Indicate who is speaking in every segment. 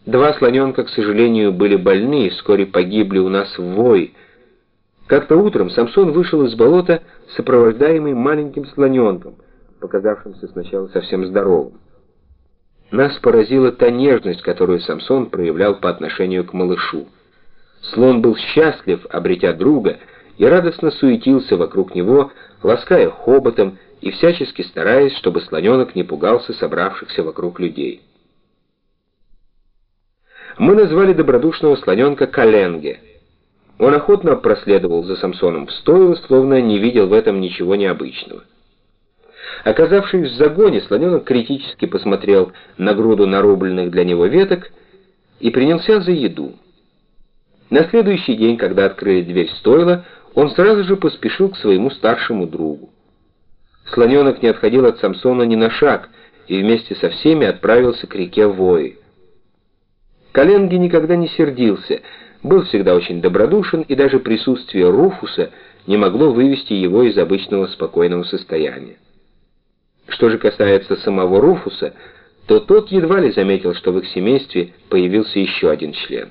Speaker 1: Два слоненка, к сожалению, были больны и вскоре погибли у нас в Вое. Как-то утром Самсон вышел из болота, сопровождаемый маленьким слоненком, показавшимся сначала совсем здоровым. Нас поразила та нежность, которую Самсон проявлял по отношению к малышу. Слон был счастлив, обретя друга, и радостно суетился вокруг него, лаская хоботом и всячески стараясь, чтобы слоненок не пугался собравшихся вокруг людей. Мы назвали добродушного слоненка Каленге. Он охотно проследовал за Самсоном в стойло, словно не видел в этом ничего необычного. Оказавшись в загоне, слоненок критически посмотрел на груду нарубленных для него веток и принялся за еду. На следующий день, когда открыли дверь стойла, он сразу же поспешил к своему старшему другу. Слоненок не отходил от Самсона ни на шаг и вместе со всеми отправился к реке Вое. Каленге никогда не сердился, был всегда очень добродушен, и даже присутствие Руфуса не могло вывести его из обычного спокойного состояния. Что же касается самого Руфуса, то тот едва ли заметил, что в их семействе появился еще один член.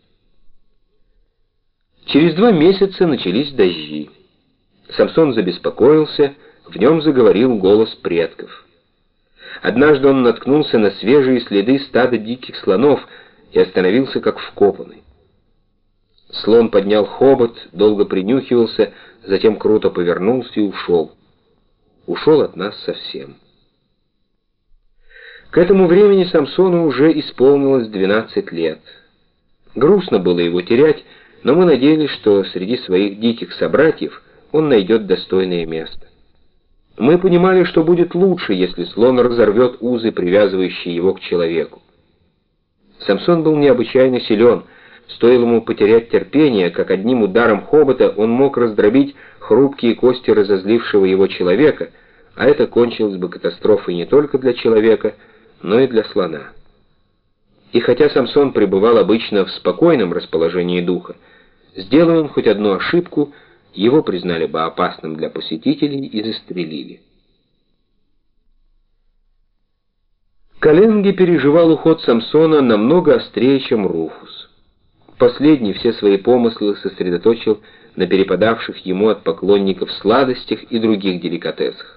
Speaker 1: Через 2 месяца начались дожди. Самсон забеспокоился, в нем заговорил голос предков. Однажды он наткнулся на свежие следы стада диких слонов и остановился как вкопанный. Слон поднял хобот, долго принюхивался, затем круто повернулся и ушел. Ушел от нас совсем. К этому времени Самсону уже исполнилось 12 лет. Грустно было его терять, но мы надеялись, что среди своих диких собратьев он найдет достойное место. Мы понимали, что будет лучше, если слон разорвет узы, привязывающие его к человеку. Самсон был необычайно силен. Стоило ему потерять терпение, как одним ударом хобота он мог раздробить хрупкие кости разозлившего его человека, а это кончилось бы катастрофой не только для человека, но и для слона. И хотя Самсон пребывал обычно в спокойном расположении духа, сделая он хоть одну ошибку, его признали бы опасным для посетителей и застрелили. Каленге переживал уход Самсона намного острее, чем Руфус. Последний все свои помыслы сосредоточил на перепадавших ему от поклонников сладостях и других деликатесах.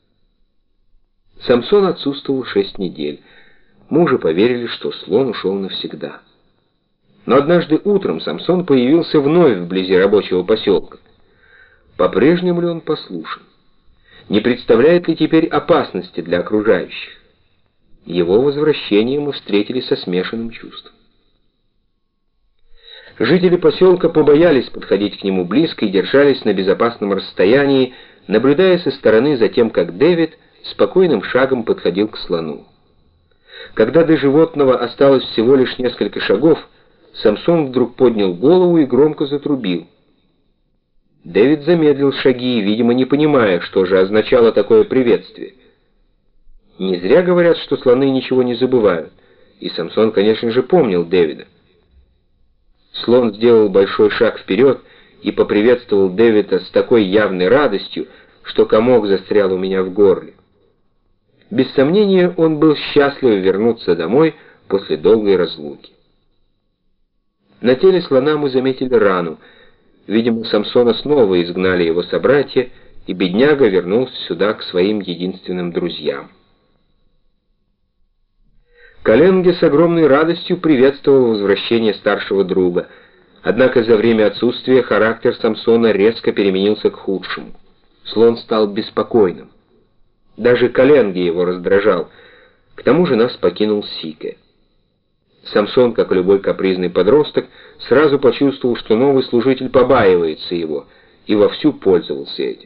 Speaker 1: Самсон отсутствовал 6 недель. Мы уже поверили, что слон ушел навсегда. Но однажды утром Самсон появился вновь вблизи рабочего поселка. По-прежнему ли он послушен? Не представляет ли теперь опасности для окружающих? Его возвращение мы встретили со смешанным чувством. Жители поселка побоялись подходить к нему близко и держались на безопасном расстоянии, наблюдая со стороны за тем, как Дэвид спокойным шагом подходил к слону. Когда до животного осталось всего лишь несколько шагов, Самсон вдруг поднял голову и громко затрубил. Дэвид замедлил шаги, видимо, не понимая, что же означало такое приветствие. Не зря говорят, что слоны ничего не забывают, и Самсон, конечно же, помнил Дэвида. Слон сделал большой шаг вперед и поприветствовал Дэвида с такой явной радостью, что комок застрял у меня в горле. Без сомнения, он был счастлив вернуться домой после долгой разлуки. На теле слона мы заметили рану. Видимо, Самсона снова изгнали его собратья, и бедняга вернулся сюда к своим единственным друзьям. Каленге с огромной радостью приветствовал возвращение старшего друга, однако за время отсутствия характер Самсона резко переменился к худшему. Слон стал беспокойным. Даже Каленге его раздражал. К тому же нас покинул Сике. Самсон, как и любой капризный подросток, сразу почувствовал, что новый служитель побаивается его, и вовсю пользовался этим.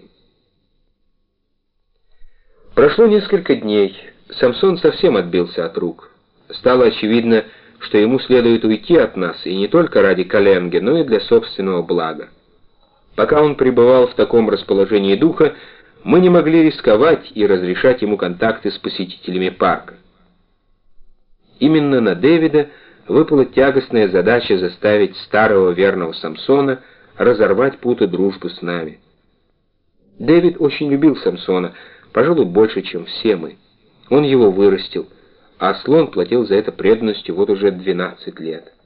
Speaker 1: Прошло несколько дней. Самсон совсем отбился от рук. Стало очевидно, что ему следует уйти от нас, и не только ради Каленге, но и для собственного блага. Пока он пребывал в таком расположении духа, мы не могли рисковать и разрешать ему контакты с посетителями парка. Именно на Дэвида выпала тягостная задача заставить старого верного Самсона разорвать путы дружбы с нами. Дэвид очень любил Самсона, пожалуй, больше, чем все мы. Он его вырастил. а слон платил за это преданностью вот уже 12 лет.